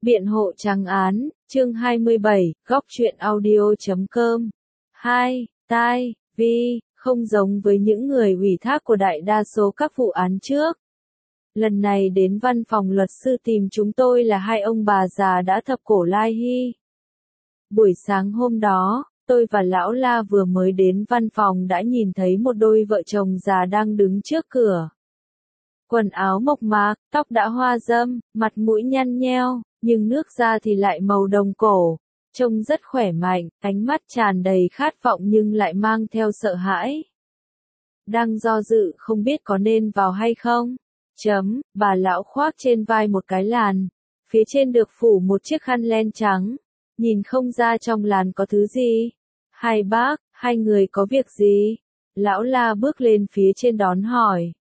Biện hộ trắng án, chương 27, góc truyện audio.com. 2. Tai, Vi, không giống với những người ủy thác của đại đa số các vụ án trước. Lần này đến văn phòng luật sư tìm chúng tôi là hai ông bà già đã thập cổ lai hy. Buổi sáng hôm đó, tôi và lão La vừa mới đến văn phòng đã nhìn thấy một đôi vợ chồng già đang đứng trước cửa. Quần áo mộc mạc, tóc đã hoa râm, mặt mũi nhăn nheo, nhưng nước da thì lại màu đồng cổ, trông rất khỏe mạnh, ánh mắt tràn đầy khát vọng nhưng lại mang theo sợ hãi. Đang do dự không biết có nên vào hay không. Bà lão khoác trên vai một cái làn, phía trên được phủ một chiếc khăn len trắng, nhìn không ra trong làn có thứ gì. Hai bác, hai người có việc gì? Lão La bước lên phía trên đón hỏi.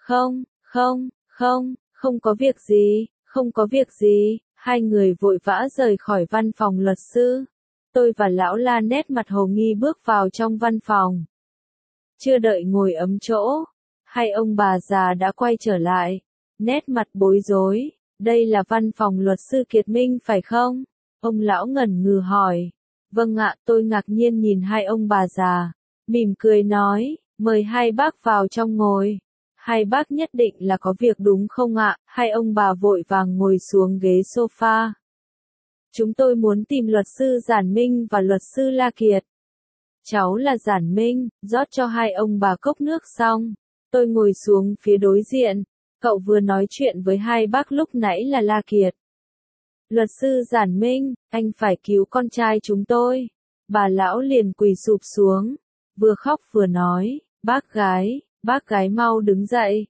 Không có việc gì, không có việc gì. Hai người vội vã rời khỏi văn phòng luật sư. Tôi và lão La nét mặt hồ nghi bước vào trong văn phòng. Chưa đợi ngồi ấm chỗ, hai ông bà già đã quay trở lại, nét mặt bối rối. Đây là văn phòng luật sư Kiệt Minh phải không? Ông lão ngẩn ngừ hỏi. Vâng ạ, tôi ngạc nhiên nhìn hai ông bà già, mỉm cười nói, mời hai bác vào trong ngồi. Hai bác nhất định là có việc đúng không ạ? Hai ông bà vội vàng ngồi xuống ghế sofa. Chúng tôi muốn tìm luật sư Giản Minh và luật sư La Kiệt. Cháu là Giản Minh, rót cho hai ông bà cốc nước xong. Tôi ngồi xuống phía đối diện. Cậu vừa nói chuyện với hai bác lúc nãy là La Kiệt. Luật sư Giản Minh, anh phải cứu con trai chúng tôi. Bà lão liền quỳ sụp xuống, vừa khóc vừa nói, bác gái mau đứng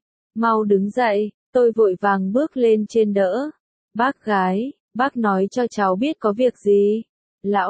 dậy, tôi vội vàng bước lên trên đỡ. Bác gái, bác nói cho cháu biết có việc gì. Lão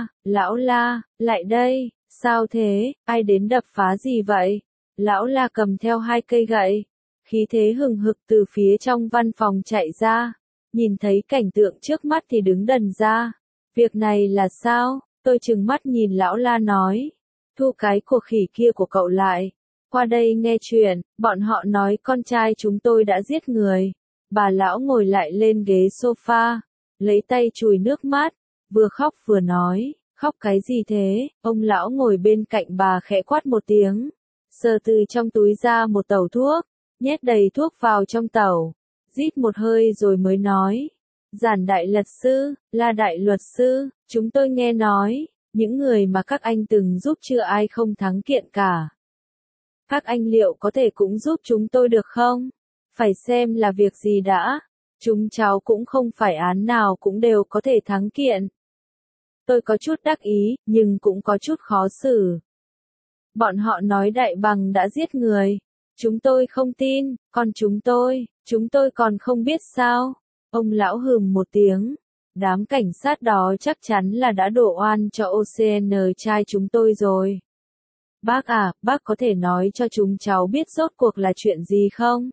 La, lại đây, sao thế, ai đến đập phá gì vậy? Lão La cầm theo hai cây gậy, khí thế hừng hực từ phía trong văn phòng chạy ra, nhìn thấy cảnh tượng trước mắt thì đứng đần ra. Việc này là sao? Tôi trừng mắt nhìn lão La nói, thu cái của khỉ kia của cậu lại. Qua đây nghe chuyện, bọn họ nói con trai chúng tôi đã giết người. Bà lão ngồi lại lên ghế sofa, lấy tay chùi nước mắt, vừa khóc vừa nói, khóc cái gì thế? Ông lão ngồi bên cạnh bà khẽ quát một tiếng, sờ từ trong túi ra một tẩu thuốc, nhét đầy thuốc vào trong tẩu, rít một hơi rồi mới nói, Giản đại luật sư, La đại luật sư, chúng tôi nghe nói, những người mà các anh từng giúp chưa ai không thắng kiện cả. Các anh liệu có thể cũng giúp chúng tôi được không? Phải xem là việc gì đã. Chúng cháu cũng không phải án nào cũng đều có thể thắng kiện. Tôi có chút đắc ý, nhưng cũng có chút khó xử. Bọn họ nói Đại Bằng đã giết người. Chúng tôi không tin, còn chúng tôi còn không biết sao. Ông lão hừm một tiếng. Đám cảnh sát đó chắc chắn là đã đổ oan cho OCN trai chúng tôi rồi. Bác à, bác có thể nói cho chúng cháu biết rốt cuộc là chuyện gì không?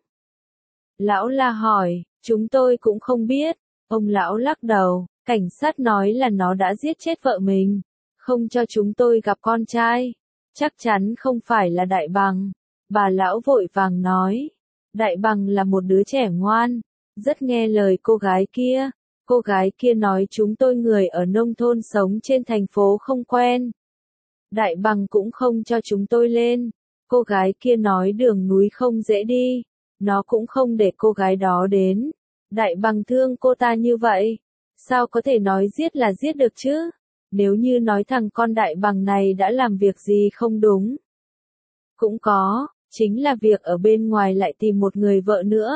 Lão La hỏi, chúng tôi cũng không biết. Ông lão lắc đầu, cảnh sát nói là nó đã giết chết vợ mình, không cho chúng tôi gặp con trai. Chắc chắn không phải là Đại Bằng. Bà lão vội vàng nói, Đại Bằng là một đứa trẻ ngoan, rất nghe lời cô gái kia. Cô gái kia nói chúng tôi người ở nông thôn sống trên thành phố không quen. Đại Bằng cũng không cho chúng tôi lên. Cô gái kia nói đường núi không dễ đi. Nó cũng không để cô gái đó đến. Đại Bằng thương cô ta như vậy. Sao có thể nói giết là giết được chứ? Nếu như nói thằng con Đại Bằng này đã làm việc gì không đúng. Cũng có, chính là việc ở bên ngoài lại tìm một người vợ nữa.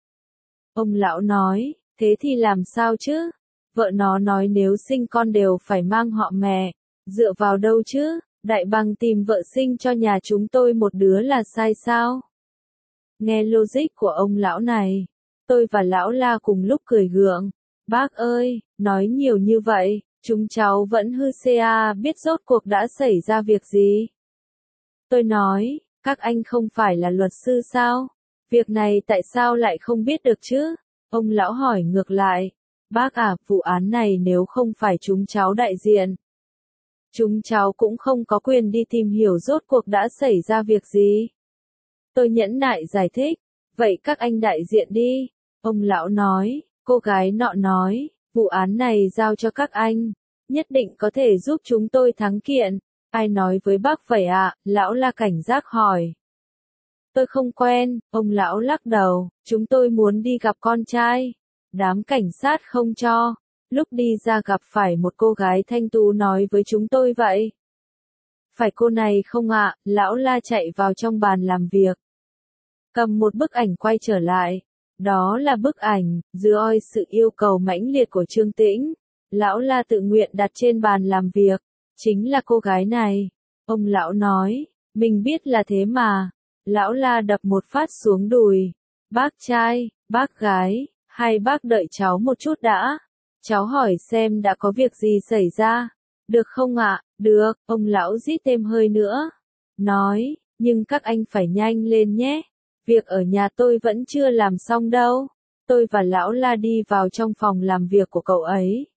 Ông lão nói, thế thì làm sao chứ? Vợ nó nói nếu sinh con đều phải mang họ mẹ. Dựa vào đâu chứ? Đại Bằng tìm vợ sinh cho nhà chúng tôi một đứa là sai sao? Nghe logic của ông lão này, tôi và lão La cùng lúc cười gượng. Bác ơi, nói nhiều như vậy, chúng cháu vẫn hư ca biết rốt cuộc đã xảy ra việc gì. Tôi nói, các anh không phải là luật sư sao? Việc này tại sao lại không biết được chứ? Ông lão hỏi ngược lại, bác à, vụ án này nếu không phải chúng cháu đại diện, chúng cháu cũng không có quyền đi tìm hiểu rốt cuộc đã xảy ra việc gì. Tôi nhẫn nại giải thích, vậy các anh đại diện đi. Ông lão nói, cô gái nọ nói, Vụ án này giao cho các anh, nhất định có thể giúp chúng tôi thắng kiện. Ai nói với bác vậy ạ? Lão La cảnh giác hỏi. Tôi không quen, ông lão lắc đầu, chúng tôi muốn đi gặp con trai. Đám cảnh sát không cho. Lúc đi ra gặp phải một cô gái thanh tú nói với chúng tôi vậy. Phải cô này không ạ? Lão La chạy vào trong bàn làm việc. Cầm một bức ảnh quay trở lại. Đó là bức ảnh, dưới oi sự yêu cầu mãnh liệt của Trương Tĩnh. Lão La tự nguyện đặt trên bàn làm việc. Chính là cô gái này. Ông lão nói, mình biết là thế mà. Lão La đập một phát xuống đùi. Bác trai, bác gái, hai bác đợi cháu một chút đã. Cháu hỏi xem đã có việc gì xảy ra. Được không ạ? Được, ông lão rít thêm hơi nữa. Nói, nhưng các anh phải nhanh lên nhé. Việc ở nhà tôi vẫn chưa làm xong đâu. Tôi và lão La đi vào trong phòng làm việc của cậu ấy.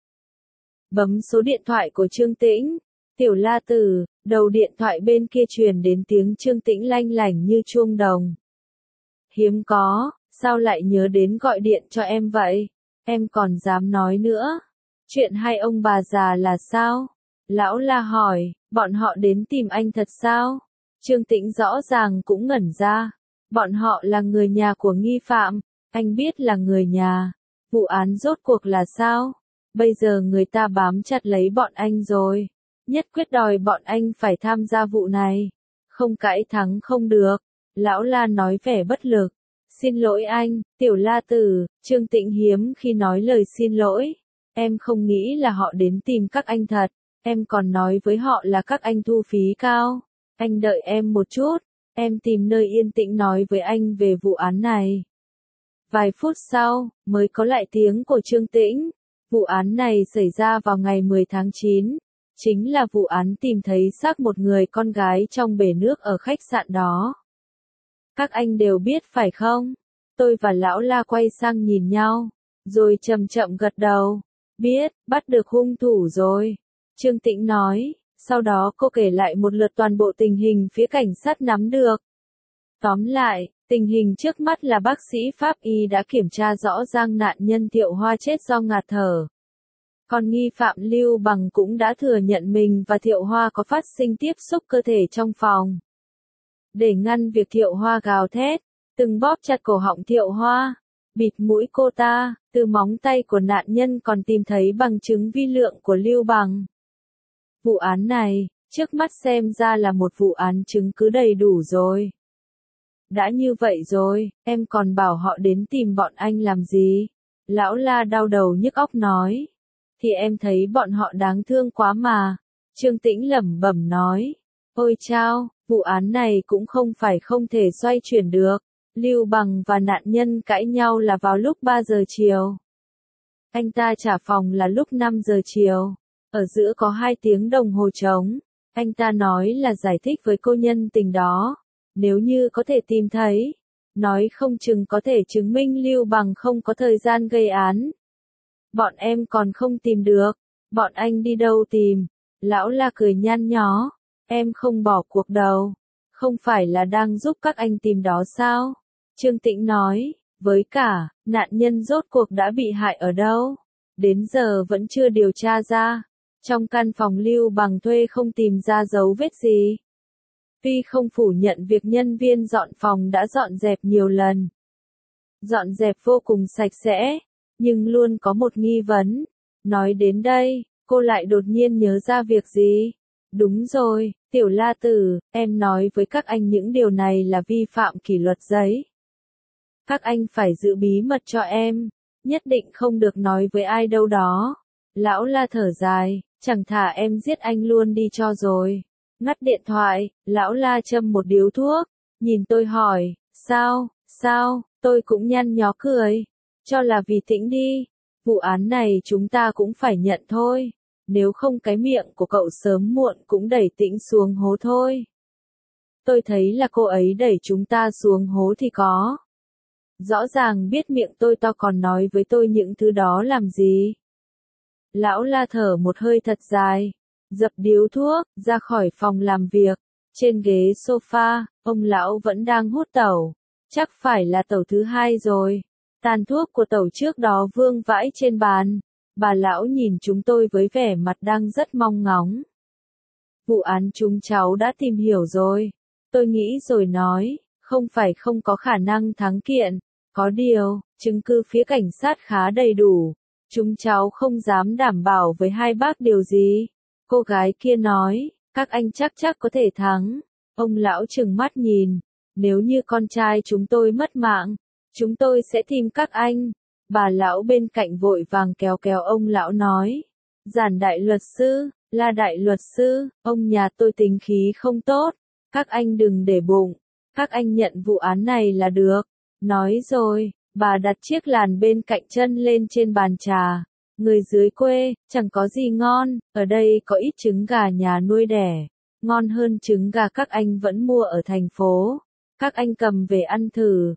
Bấm số điện thoại của Trương Tĩnh. Tiểu La Tử, đầu điện thoại bên kia truyền đến tiếng Trương Tĩnh lanh lảnh như chuông đồng. Hiếm có, sao lại nhớ đến gọi điện cho em vậy? Em còn dám nói nữa. Chuyện hai ông bà già là sao? Lão La hỏi, bọn họ đến tìm anh thật sao? Trương Tĩnh rõ ràng cũng ngẩn ra. Bọn họ là người nhà của nghi phạm. Anh biết là người nhà. Vụ án rốt cuộc là sao? Bây giờ người ta bám chặt lấy bọn anh rồi. Nhất quyết đòi bọn anh phải tham gia vụ này. Không cãi thắng không được. Lão La nói vẻ bất lực. Xin lỗi anh, Tiểu La Tử. Trương Tĩnh hiếm khi nói lời xin lỗi. Em không nghĩ là họ đến tìm các anh thật. Em còn nói với họ là các anh thu phí cao. Anh đợi em một chút. Em tìm nơi yên tĩnh nói với anh về vụ án này. Vài phút sau, mới có lại tiếng của Trương Tĩnh. Vụ án này xảy ra vào ngày 10 tháng 9. Chính là vụ án tìm thấy xác một người con gái trong bể nước ở khách sạn đó. Các anh đều biết phải không? Tôi và lão La quay sang nhìn nhau. Rồi chậm chậm gật đầu. Biết, bắt được hung thủ rồi. Trương Tĩnh nói. Sau đó cô kể lại một lượt toàn bộ tình hình phía cảnh sát nắm được. Tóm lại, tình hình trước mắt là bác sĩ pháp y đã kiểm tra rõ ràng nạn nhân Thiệu Hoa chết do ngạt thở. Còn nghi phạm Lưu Bằng cũng đã thừa nhận mình và Thiệu Hoa có phát sinh tiếp xúc cơ thể trong phòng. Để ngăn việc Thiệu Hoa gào thét, từng bóp chặt cổ họng Thiệu Hoa, bịt mũi cô ta, từ móng tay của nạn nhân còn tìm thấy bằng chứng vi lượng của Lưu Bằng. Vụ án này, trước mắt xem ra là một vụ án chứng cứ đầy đủ rồi. Đã như vậy rồi, em còn bảo họ đến tìm bọn anh làm gì? Lão La đau đầu nhức óc nói. Thì em thấy bọn họ đáng thương quá mà. Trương Tĩnh lẩm bẩm nói. Ôi chao, vụ án này cũng không phải không thể xoay chuyển được. Lưu Bằng và nạn nhân cãi nhau là vào lúc 3 giờ chiều. Anh ta trả phòng là lúc 5 giờ chiều. Ở giữa có 2 tiếng đồng hồ trống. Anh ta nói là giải thích với cô nhân tình đó. Nếu như có thể tìm thấy, nói không chừng có thể chứng minh Lưu Bằng không có thời gian gây án. Bọn em còn không tìm được, bọn anh đi đâu tìm? Lão La cười nhăn nhó, em không bỏ cuộc đâu, không phải là đang giúp các anh tìm đó sao? Trương Tĩnh nói, với cả, nạn nhân rốt cuộc đã bị hại ở đâu? Đến giờ vẫn chưa điều tra ra. Trong căn phòng Lưu Bằng thuê không tìm ra dấu vết gì. Vi không phủ nhận việc nhân viên dọn phòng đã dọn dẹp nhiều lần. Dọn dẹp vô cùng sạch sẽ, nhưng luôn có một nghi vấn. Nói đến đây, cô lại đột nhiên nhớ ra việc gì? Đúng rồi, Tiểu La Tử, em nói với các anh những điều này là vi phạm kỷ luật giấy. Các anh phải giữ bí mật cho em, nhất định không được nói với ai đâu đó. Lão La thở dài, chẳng thà em giết anh luôn đi cho rồi. Ngắt điện thoại, lão La châm một điếu thuốc, nhìn tôi hỏi, sao, tôi cũng nhăn nhó cười, cho là vì Tĩnh đi, vụ án này chúng ta cũng phải nhận thôi, nếu không cái miệng của cậu sớm muộn cũng đẩy Tĩnh xuống hố thôi. Tôi thấy là cô ấy đẩy chúng ta xuống hố thì có. Rõ ràng biết miệng tôi to còn nói với tôi những thứ đó làm gì. Lão La thở một hơi thật dài. Dập điếu thuốc, ra khỏi phòng làm việc. Trên ghế sofa, ông lão vẫn đang hút tẩu. Chắc phải là tẩu thứ 2 rồi. Tàn thuốc của tẩu trước đó vương vãi trên bàn. Bà lão nhìn chúng tôi với vẻ mặt đang rất mong ngóng. Vụ án chúng cháu đã tìm hiểu rồi. Tôi nghĩ rồi nói, không phải không có khả năng thắng kiện. Có điều, chứng cứ phía cảnh sát khá đầy đủ. Chúng cháu không dám đảm bảo với hai bác điều gì. Cô gái kia nói, các anh chắc có thể thắng. Ông lão trừng mắt nhìn, nếu như con trai chúng tôi mất mạng, chúng tôi sẽ tìm các anh. Bà lão bên cạnh vội vàng kéo ông lão nói, Giản đại luật sư, La đại luật sư, ông nhà tôi tính khí không tốt, các anh đừng để bụng, các anh nhận vụ án này là được. Nói rồi, bà đặt chiếc làn bên cạnh chân lên trên bàn trà. Người dưới quê, chẳng có gì ngon, ở đây có ít trứng gà nhà nuôi đẻ, ngon hơn trứng gà các anh vẫn mua ở thành phố. Các anh cầm về ăn thử.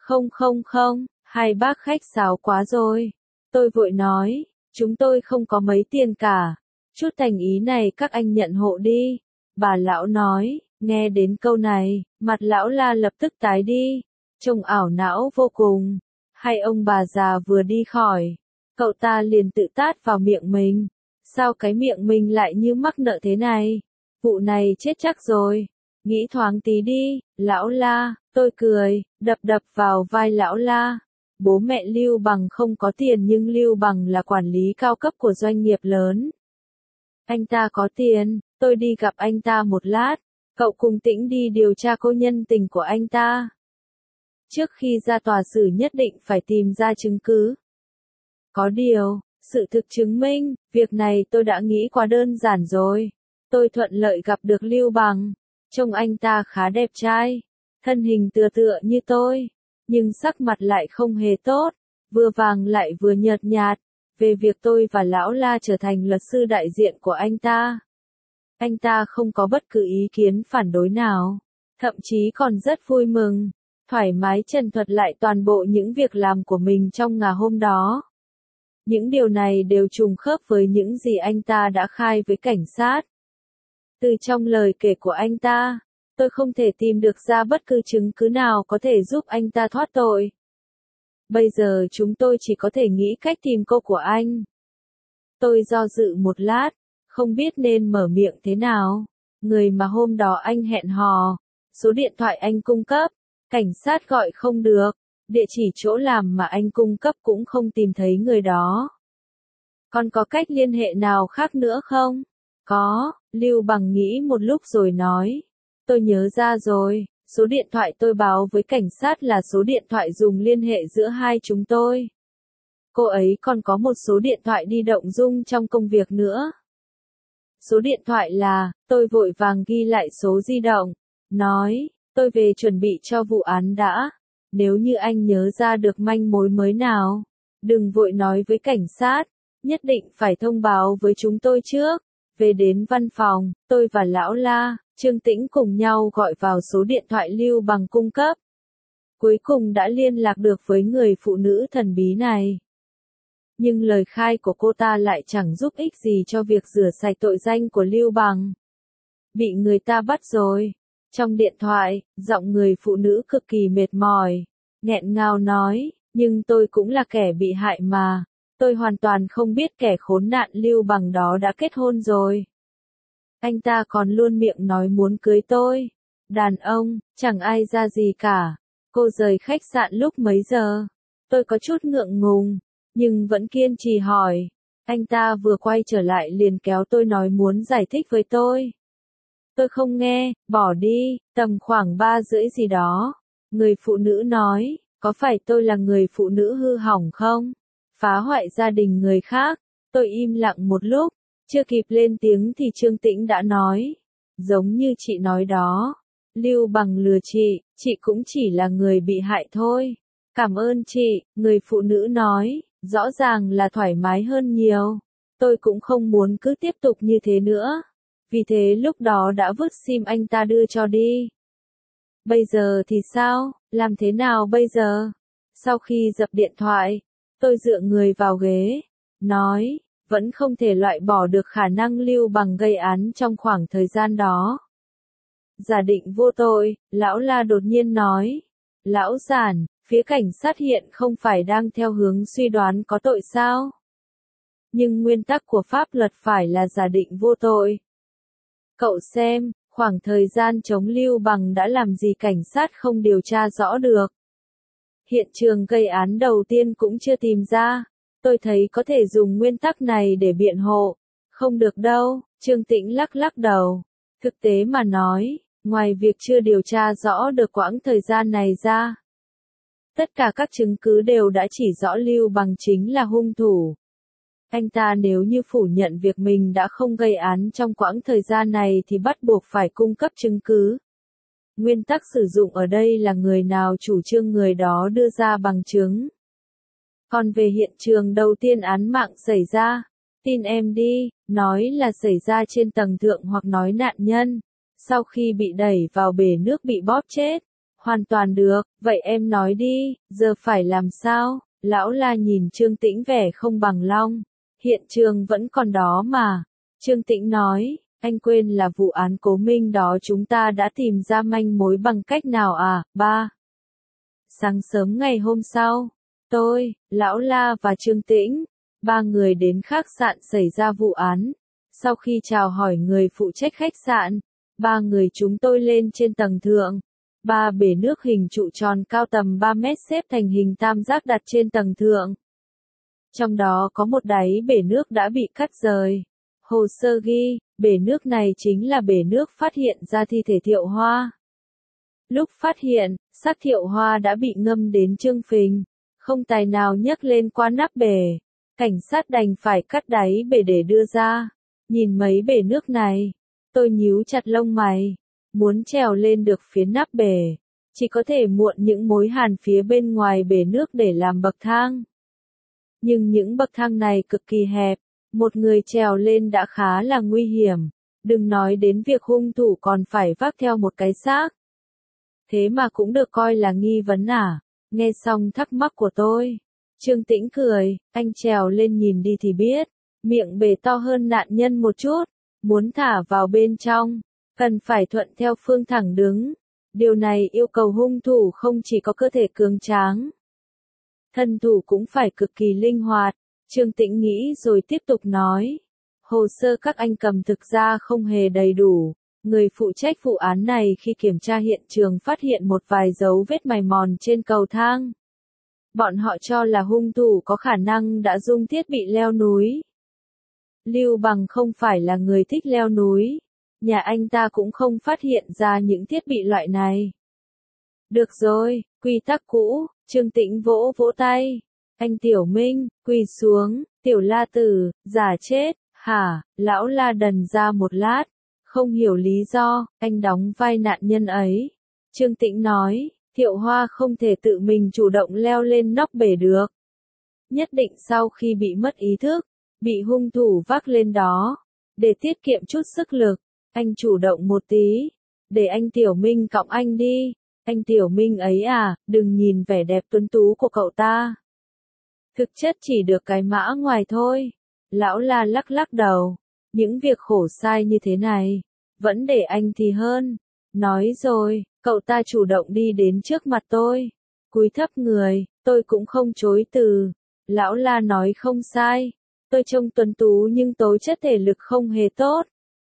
Không, hai bác khách sáo quá rồi. Tôi vội nói, chúng tôi không có mấy tiền cả. Chút thành ý này các anh nhận hộ đi. Bà lão nói, nghe đến câu này, mặt lão La lập tức tái đi, trông ảo não vô cùng. Hai ông bà già vừa đi khỏi, cậu ta liền tự tát vào miệng mình. Sao cái miệng mình lại như mắc nợ thế này? Vụ này chết chắc rồi. Nghĩ thoáng tí đi, lão La. Tôi cười, đập vào vai lão La. Bố mẹ Lưu Bằng không có tiền nhưng Lưu Bằng là quản lý cao cấp của doanh nghiệp lớn. Anh ta có tiền, tôi đi gặp anh ta một lát. Cậu cùng Tĩnh đi điều tra cô nhân tình của anh ta. Trước khi ra tòa xử nhất định phải tìm ra chứng cứ. Có điều, sự thực chứng minh, việc này tôi đã nghĩ quá đơn giản rồi. Tôi thuận lợi gặp được Lưu Bằng. Trông anh ta khá đẹp trai. Thân hình tựa như tôi. Nhưng sắc mặt lại không hề tốt. Vừa vàng lại vừa nhợt nhạt. Về việc tôi và lão La trở thành luật sư đại diện của anh ta. Anh ta không có bất cứ ý kiến phản đối nào. Thậm chí còn rất vui mừng. Thoải mái trần thuật lại toàn bộ những việc làm của mình trong ngày hôm đó. Những điều này đều trùng khớp với những gì anh ta đã khai với cảnh sát. Từ trong lời kể của anh ta, tôi không thể tìm được ra bất cứ chứng cứ nào có thể giúp anh ta thoát tội. Bây giờ chúng tôi chỉ có thể nghĩ cách tìm cô của anh. Tôi do dự một lát, không biết nên mở miệng thế nào. Người mà hôm đó anh hẹn hò, số điện thoại anh cung cấp, cảnh sát gọi không được, địa chỉ chỗ làm mà anh cung cấp cũng không tìm thấy người đó. Còn có cách liên hệ nào khác nữa không? Có, Lưu Bằng nghĩ một lúc rồi nói. Tôi nhớ ra rồi, số điện thoại tôi báo với cảnh sát là số điện thoại dùng liên hệ giữa hai chúng tôi. Cô ấy còn có một số điện thoại di động dùng trong công việc nữa. Số điện thoại là, tôi vội vàng ghi lại số di động, nói, tôi về chuẩn bị cho vụ án đã. Nếu như anh nhớ ra được manh mối mới nào, đừng vội nói với cảnh sát, nhất định phải thông báo với chúng tôi trước. Về đến văn phòng, tôi và lão La, Trương Tĩnh cùng nhau gọi vào số điện thoại Lưu Bằng cung cấp. Cuối cùng đã liên lạc được với người phụ nữ thần bí này. Nhưng lời khai của cô ta lại chẳng giúp ích gì cho việc rửa sạch tội danh của Lưu Bằng. Bị người ta bắt rồi. Trong điện thoại, giọng người phụ nữ cực kỳ mệt mỏi, nghẹn ngào nói, nhưng tôi cũng là kẻ bị hại mà. Tôi hoàn toàn không biết kẻ khốn nạn Lưu Bằng đó đã kết hôn rồi. Anh ta còn luôn miệng nói muốn cưới tôi. Đàn ông, chẳng ai ra gì cả. Cô rời khách sạn lúc mấy giờ? Tôi có chút ngượng ngùng, nhưng vẫn kiên trì hỏi. Anh ta vừa quay trở lại liền kéo tôi nói muốn giải thích với tôi. Tôi không nghe, bỏ đi, tầm khoảng 3:30 gì đó. Người phụ nữ nói, có phải tôi là người phụ nữ hư hỏng không? Phá hoại gia đình người khác. Tôi im lặng một lúc, chưa kịp lên tiếng thì Trương Tĩnh đã nói. Giống như chị nói đó. Lưu Bằng lừa chị cũng chỉ là người bị hại thôi. Cảm ơn chị, người phụ nữ nói, rõ ràng là thoải mái hơn nhiều. Tôi cũng không muốn cứ tiếp tục như thế nữa. Vì thế lúc đó đã vứt sim anh ta đưa cho đi. Bây giờ thì sao, làm thế nào bây giờ? Sau khi dập điện thoại, tôi dựa người vào ghế, nói, vẫn không thể loại bỏ được khả năng Lưu Bằng gây án trong khoảng thời gian đó. Giả định vô tội, lão La đột nhiên nói. Lão Giản, phía cảnh sát hiện không phải đang theo hướng suy đoán có tội sao? Nhưng nguyên tắc của pháp luật phải là giả định vô tội. Cậu xem, khoảng thời gian chống Lưu Bằng đã làm gì cảnh sát không điều tra rõ được. Hiện trường gây án đầu tiên cũng chưa tìm ra. Tôi thấy có thể dùng nguyên tắc này để biện hộ. Không được đâu, Trương Tĩnh lắc lắc đầu. Thực tế mà nói, ngoài việc chưa điều tra rõ được quãng thời gian này ra, tất cả các chứng cứ đều đã chỉ rõ Lưu Bằng chính là hung thủ. Anh ta nếu như phủ nhận việc mình đã không gây án trong quãng thời gian này thì bắt buộc phải cung cấp chứng cứ. Nguyên tắc sử dụng ở đây là người nào chủ trương người đó đưa ra bằng chứng. Còn về hiện trường đầu tiên án mạng xảy ra, tin em đi, nói là xảy ra trên tầng thượng hoặc nói nạn nhân, sau khi bị đẩy vào bể nước bị bóp chết. Hoàn toàn được, vậy em nói đi, giờ phải làm sao? Lão La nhìn Trương Tĩnh vẻ không bằng long. Hiện trường vẫn còn đó mà. Trương Tĩnh nói, anh quên là vụ án Cố Minh đó chúng ta đã tìm ra manh mối bằng cách nào à? Ba. Sáng sớm ngày hôm sau, tôi, Lão La và Trương Tĩnh, ba người đến khách sạn xảy ra vụ án. Sau khi chào hỏi người phụ trách khách sạn, ba người chúng tôi lên trên tầng thượng. Ba bể nước hình trụ tròn cao tầm 3 mét xếp thành hình tam giác đặt trên tầng thượng. Trong đó có một đáy bể nước đã bị cắt rời. Hồ sơ ghi, bể nước này chính là bể nước phát hiện ra thi thể Thiệu Hoa. Lúc phát hiện, xác Thiệu Hoa đã bị ngâm đến trương phình, không tài nào nhấc lên qua nắp bể. Cảnh sát đành phải cắt đáy bể để đưa ra. Nhìn mấy bể nước này, tôi nhíu chặt lông mày. Muốn trèo lên được phía nắp bể, chỉ có thể muộn những mối hàn phía bên ngoài bể nước để làm bậc thang. Nhưng những bậc thang này cực kỳ hẹp, một người trèo lên đã khá là nguy hiểm, đừng nói đến việc hung thủ còn phải vác theo một cái xác. Thế mà cũng được coi là nghi vấn à? Nghe xong thắc mắc của tôi, Trương Tĩnh cười, anh trèo lên nhìn đi thì biết, miệng bể to hơn nạn nhân một chút, muốn thả vào bên trong, cần phải thuận theo phương thẳng đứng. Điều này yêu cầu hung thủ không chỉ có cơ thể cường tráng, thân thủ cũng phải cực kỳ linh hoạt. Trương Tĩnh nghĩ rồi tiếp tục nói, hồ sơ các anh cầm thực ra không hề đầy đủ. Người phụ trách vụ án này khi kiểm tra hiện trường phát hiện một vài dấu vết mài mòn trên cầu thang. Bọn họ cho là hung thủ có khả năng đã dùng thiết bị leo núi. Lưu Bằng không phải là người thích leo núi. Nhà anh ta cũng không phát hiện ra những thiết bị loại này. Được rồi, quy tắc cũ, Trương Tĩnh vỗ vỗ tay. Anh Tiểu Minh, quỳ xuống, Tiểu La Tử, giả chết, hả? Lão La đần ra một lát, không hiểu lý do, anh đóng vai nạn nhân ấy. Trương Tĩnh nói, Thiệu Hoa không thể tự mình chủ động leo lên nóc bể được. Nhất định sau khi bị mất ý thức, bị hung thủ vác lên đó. Để tiết kiệm chút sức lực, anh chủ động một tí. Để anh Tiểu Minh cõng anh đi. Anh Tiểu Minh ấy à, đừng nhìn vẻ đẹp tuấn tú của cậu ta. Thực chất chỉ được cái mã ngoài thôi. Lão La lắc lắc đầu. Những việc khổ sai như thế này, vẫn để anh thì hơn. Nói rồi, cậu ta chủ động đi đến trước mặt tôi. Cúi thấp người, tôi cũng không chối từ. Lão La nói không sai. Tôi trông tuấn tú nhưng tố chất thể lực không hề tốt.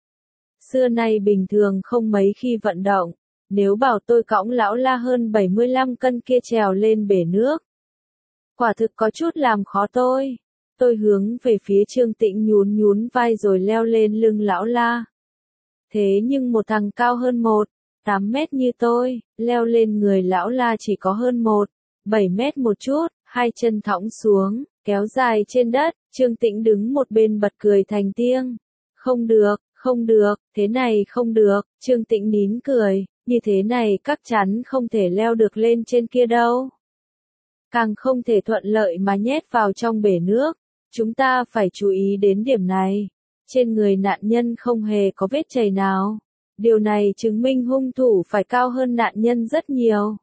Xưa nay bình thường không mấy khi vận động. Nếu bảo tôi cõng lão La hơn 75 cân kia trèo lên bể nước, quả thực có chút làm khó tôi. Tôi hướng về phía Trương Tĩnh nhún nhún vai rồi leo lên lưng lão La. Thế nhưng một thằng cao hơn 8 mét như tôi, leo lên người lão La chỉ có hơn 7 mét một chút, hai chân thõng xuống, kéo dài trên đất. Trương Tĩnh đứng một bên bật cười thành tiếng. Không được, không được, thế này không được. Trương Tĩnh nín cười, như thế này chắc chắn không thể leo được lên trên kia đâu. Càng không thể thuận lợi mà nhét vào trong bể nước. Chúng ta phải chú ý đến điểm này. Trên người nạn nhân không hề có vết chảy nào. Điều này chứng minh hung thủ phải cao hơn nạn nhân rất nhiều.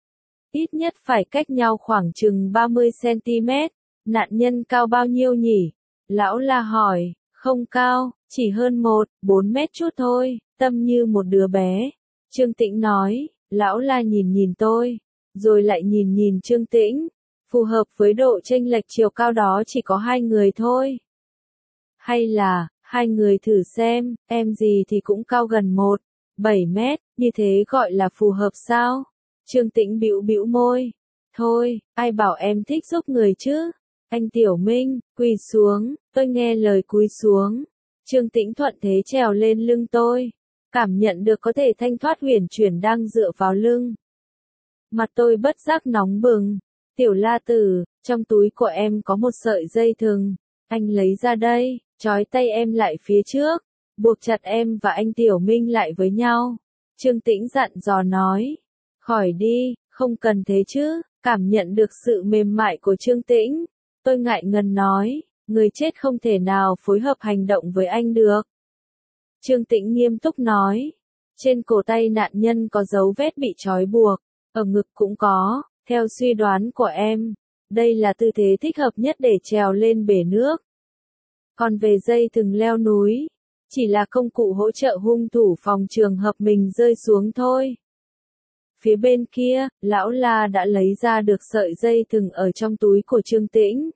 Ít nhất phải cách nhau khoảng chừng 30 cm. Nạn nhân cao bao nhiêu nhỉ? Lão La hỏi. Không cao, chỉ hơn 4 mét chút thôi, tâm như một đứa bé. Trương Tĩnh nói. Lão La nhìn nhìn tôi, rồi lại nhìn nhìn Trương Tĩnh. Phù hợp với độ chênh lệch chiều cao đó chỉ có hai người thôi. Hay là, hai người thử xem, em gì thì cũng cao gần 1,7 mét, như thế gọi là phù hợp sao? Trương Tĩnh bĩu bĩu môi. Thôi, ai bảo em thích giúp người chứ? Anh Tiểu Minh, quỳ xuống, tôi nghe lời cúi xuống. Trương Tĩnh thuận thế trèo lên lưng tôi. Cảm nhận được có thể thanh thoát huyền chuyển đang dựa vào lưng. Mặt tôi bất giác nóng bừng. Tiểu La Tử, trong túi của em có một sợi dây thừng. Anh lấy ra đây, trói tay em lại phía trước. Buộc chặt em và anh Tiểu Minh lại với nhau. Trương Tĩnh dặn dò nói. Khỏi đi, không cần thế chứ. Cảm nhận được sự mềm mại của Trương Tĩnh. Tôi ngại ngần nói, người chết không thể nào phối hợp hành động với anh được. Trương Tĩnh nghiêm túc nói. Trên cổ tay nạn nhân có dấu vết bị trói buộc. Ở ngực cũng có, theo suy đoán của em. Đây là tư thế thích hợp nhất để trèo lên bể nước. Còn về dây thừng leo núi, chỉ là công cụ hỗ trợ hung thủ phòng trường hợp mình rơi xuống thôi. Phía bên kia, lão La đã lấy ra được sợi dây thừng ở trong túi của Trương Tĩnh.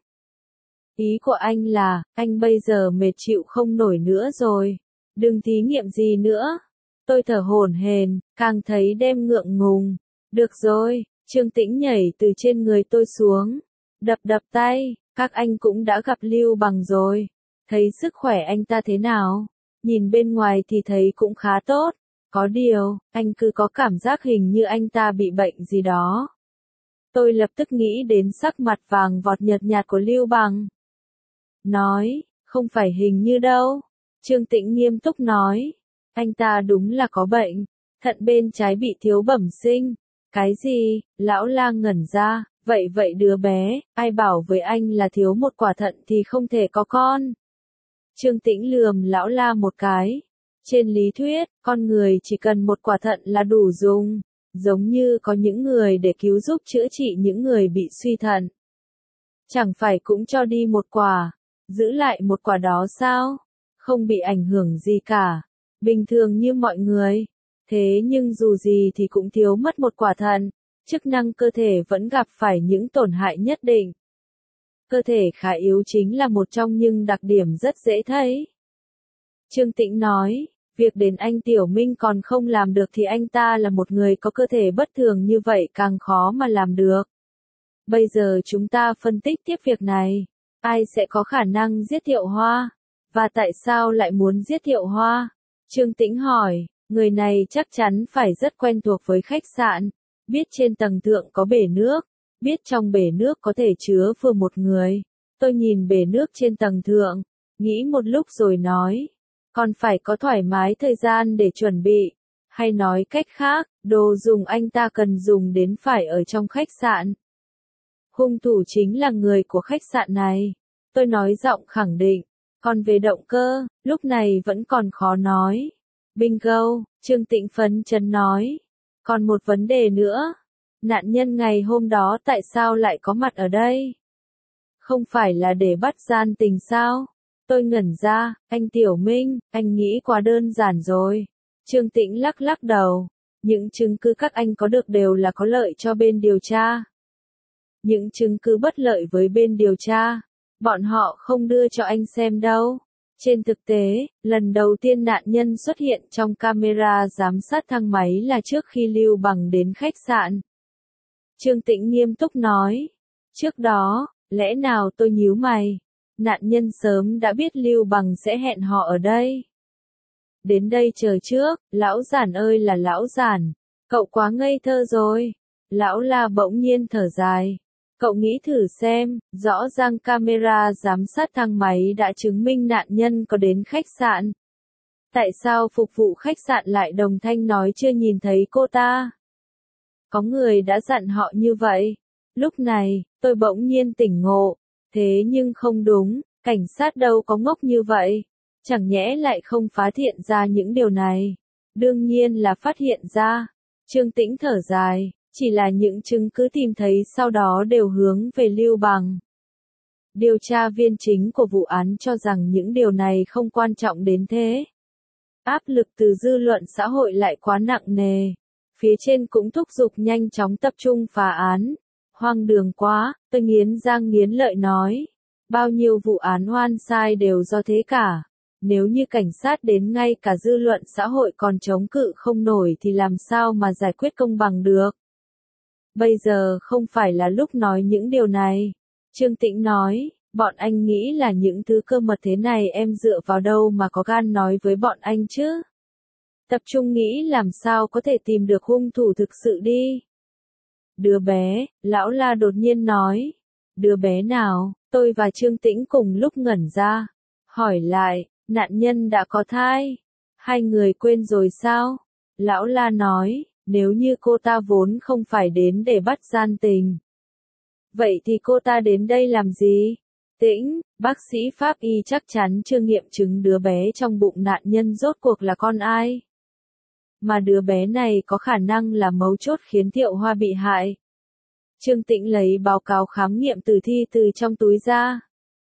Ý của anh là, anh bây giờ mệt chịu không nổi nữa rồi. Đừng thí nghiệm gì nữa. Tôi thở hổn hển, càng thấy đêm ngượng ngùng. Được rồi, Trương Tĩnh nhảy từ trên người tôi xuống. Đập đập tay, các anh cũng đã gặp Lưu Bằng rồi. Thấy sức khỏe anh ta thế nào? Nhìn bên ngoài thì thấy cũng khá tốt. Có điều, anh cứ có cảm giác hình như anh ta bị bệnh gì đó. Tôi lập tức nghĩ đến sắc mặt vàng vọt nhợt nhạt của Lưu Bằng. Nói, không phải hình như đâu. Trương Tĩnh nghiêm túc nói. Anh ta đúng là có bệnh. Thận bên trái bị thiếu bẩm sinh. Cái gì? Lão La ngẩn ra. Vậy đứa bé, ai bảo với anh là thiếu một quả thận thì không thể có con. Trương Tĩnh lườm lão La một cái. Trên lý thuyết, con người chỉ cần một quả thận là đủ dùng. Giống như có những người để cứu giúp chữa trị những người bị suy thận. Chẳng phải cũng cho đi một quả, giữ lại một quả đó sao? Không bị ảnh hưởng gì cả. Bình thường như mọi người. Thế nhưng dù gì thì cũng thiếu mất một quả thận. Chức năng cơ thể vẫn gặp phải những tổn hại nhất định. Cơ thể khá yếu chính là một trong những đặc điểm rất dễ thấy. Trương Tĩnh nói, việc đến anh Tiểu Minh còn không làm được thì anh ta là một người có cơ thể bất thường như vậy càng khó mà làm được. Bây giờ chúng ta phân tích tiếp việc này. Ai sẽ có khả năng giết Thiệu Hoa? Và tại sao lại muốn giết Thiệu Hoa? Trương Tĩnh hỏi, người này chắc chắn phải rất quen thuộc với khách sạn. Biết trên tầng thượng có bể nước. Biết trong bể nước có thể chứa vừa một người. Tôi nhìn bể nước trên tầng thượng. Nghĩ một lúc rồi nói. Còn phải có thoải mái thời gian để chuẩn bị. Hay nói cách khác, đồ dùng anh ta cần dùng đến phải ở trong khách sạn. Hung thủ chính là người của khách sạn này. Tôi nói giọng khẳng định. Còn về động cơ, lúc này vẫn còn khó nói. Bingo, Trương Tĩnh phấn chấn nói. Còn một vấn đề nữa. Nạn nhân ngày hôm đó tại sao lại có mặt ở đây? Không phải là để bắt gian tình sao? Tôi ngẩn ra, anh Tiểu Minh, anh nghĩ quá đơn giản rồi. Trương Tĩnh lắc lắc đầu. Những chứng cứ các anh có được đều là có lợi cho bên điều tra. Những chứng cứ bất lợi với bên điều tra, bọn họ không đưa cho anh xem đâu. Trên thực tế, lần đầu tiên nạn nhân xuất hiện trong camera giám sát thang máy là trước khi Lưu Bằng đến khách sạn. Trương Tĩnh nghiêm túc nói. Trước đó, lẽ nào tôi nhíu mày? Nạn nhân sớm đã biết Lưu Bằng sẽ hẹn họ ở đây. Đến đây chờ trước, lão giản ơi là lão giản. Cậu quá ngây thơ rồi. Lão La bỗng nhiên thở dài. Cậu nghĩ thử xem, rõ ràng camera giám sát thang máy đã chứng minh nạn nhân có đến khách sạn. Tại sao phục vụ khách sạn lại đồng thanh nói chưa nhìn thấy cô ta? Có người đã dặn họ như vậy. Lúc này, tôi bỗng nhiên tỉnh ngộ. Thế nhưng không đúng, cảnh sát đâu có ngốc như vậy. Chẳng nhẽ lại không phát hiện ra những điều này. Đương nhiên là phát hiện ra. Trương Tĩnh thở dài. Chỉ là những chứng cứ tìm thấy sau đó đều hướng về Lưu Bằng. Điều tra viên chính của vụ án cho rằng những điều này không quan trọng đến thế. Áp lực từ dư luận xã hội lại quá nặng nề. Phía trên cũng thúc giục nhanh chóng tập trung phá án. Hoang đường quá, tôi nghiến răng nghiến lợi nói. Bao nhiêu vụ án oan sai đều do thế cả. Nếu như cảnh sát đến ngay cả dư luận xã hội còn chống cự không nổi thì làm sao mà giải quyết công bằng được. Bây giờ không phải là lúc nói những điều này. Trương Tĩnh nói, bọn anh nghĩ là những thứ cơ mật thế này em dựa vào đâu mà có gan nói với bọn anh chứ? Tập trung nghĩ làm sao có thể tìm được hung thủ thực sự đi. Đứa bé, lão La đột nhiên nói. Đứa bé nào? Tôi và Trương Tĩnh cùng lúc ngẩn ra. Hỏi lại, nạn nhân đã có thai. Hai người quên rồi sao? Lão La nói, nếu như cô ta vốn không phải đến để bắt gian tình. Vậy thì cô ta đến đây làm gì? Tĩnh, bác sĩ pháp y chắc chắn chưa nghiệm chứng đứa bé trong bụng nạn nhân rốt cuộc là con ai. Mà đứa bé này có khả năng là mấu chốt khiến Thiệu Hoa bị hại. Trương Tĩnh lấy báo cáo khám nghiệm tử thi từ trong túi ra.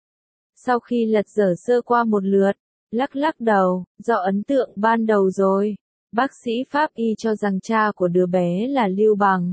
Sau khi lật dở sơ qua một lượt, lắc đầu, do ấn tượng ban đầu rồi. Bác sĩ pháp y cho rằng cha của đứa bé là Lưu Bằng.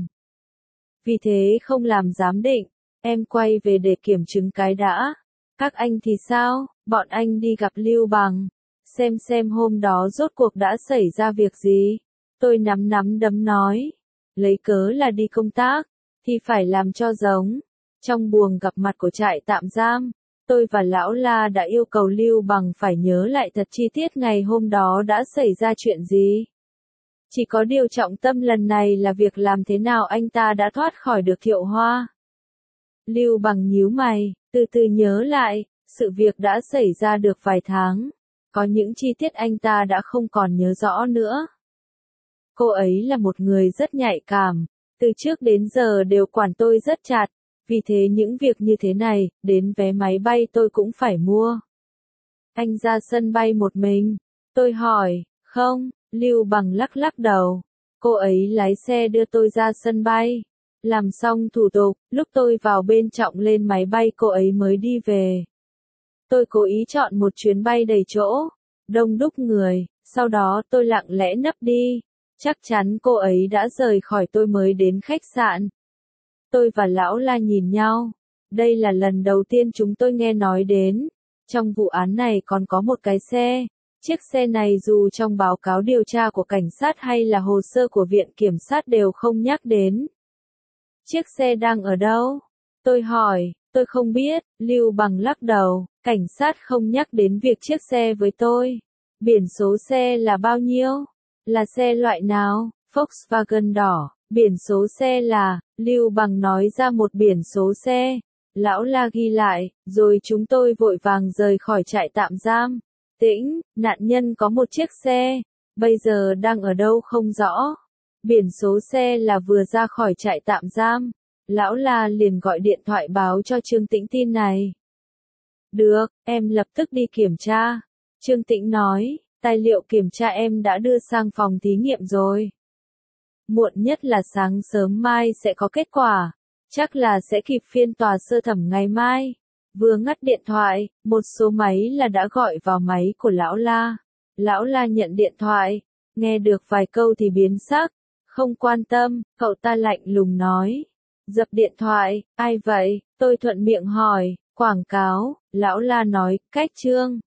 Vì thế không làm giám định, em quay về để kiểm chứng cái đã. Các anh thì sao? Bọn anh đi gặp Lưu Bằng. Xem hôm đó rốt cuộc đã xảy ra việc gì? Tôi nắm đấm nói. Lấy cớ là đi công tác, thì phải làm cho giống. Trong buồng gặp mặt của trại tạm giam, tôi và Lão La đã yêu cầu Lưu Bằng phải nhớ lại thật chi tiết ngày hôm đó đã xảy ra chuyện gì. Chỉ có điều trọng tâm lần này là việc làm thế nào anh ta đã thoát khỏi được Thiệu Hoa. Lưu Bằng nhíu mày, từ từ nhớ lại, sự việc đã xảy ra được vài tháng. Có những chi tiết anh ta đã không còn nhớ rõ nữa. Cô ấy là một người rất nhạy cảm, từ trước đến giờ đều quản tôi rất chặt, vì thế những việc như thế này, đến vé máy bay tôi cũng phải mua. Anh ra sân bay một mình, tôi hỏi, không, Lưu Bằng lắc đầu. Cô ấy lái xe đưa tôi ra sân bay. Làm xong thủ tục, lúc tôi vào bên trong lên máy bay cô ấy mới đi về. Tôi cố ý chọn một chuyến bay đầy chỗ, đông đúc người, sau đó tôi lặng lẽ nấp đi. Chắc chắn cô ấy đã rời khỏi tôi mới đến khách sạn. Tôi và Lão La nhìn nhau. Đây là lần đầu tiên chúng tôi nghe nói đến. Trong vụ án này còn có một cái xe. Chiếc xe này dù trong báo cáo điều tra của cảnh sát hay là hồ sơ của viện kiểm sát đều không nhắc đến. Chiếc xe đang ở đâu? Tôi hỏi, tôi không biết, Lưu Bằng lắc đầu, cảnh sát không nhắc đến việc chiếc xe với tôi. Biển số xe là bao nhiêu? Là xe loại nào? Volkswagen đỏ, biển số xe là, Lưu Bằng nói ra một biển số xe. Lão La ghi lại, rồi chúng tôi vội vàng rời khỏi trại tạm giam. Tĩnh, nạn nhân có một chiếc xe, bây giờ đang ở đâu không rõ. Biển số xe là vừa ra khỏi trại tạm giam. Lão La liền gọi điện thoại báo cho Trương Tĩnh tin này. Được, em lập tức đi kiểm tra. Trương Tĩnh nói, tài liệu kiểm tra em đã đưa sang phòng thí nghiệm rồi. Muộn nhất là sáng sớm mai sẽ có kết quả. Chắc là sẽ kịp phiên tòa sơ thẩm ngày mai. Vừa ngắt điện thoại, một số máy là đã gọi vào máy của Lão La. Lão La nhận điện thoại, nghe được vài câu thì biến sắc, không quan tâm, cậu ta lạnh lùng nói. Dập điện thoại, ai vậy? Tôi thuận miệng hỏi, quảng cáo, Lão La nói, cách Trương.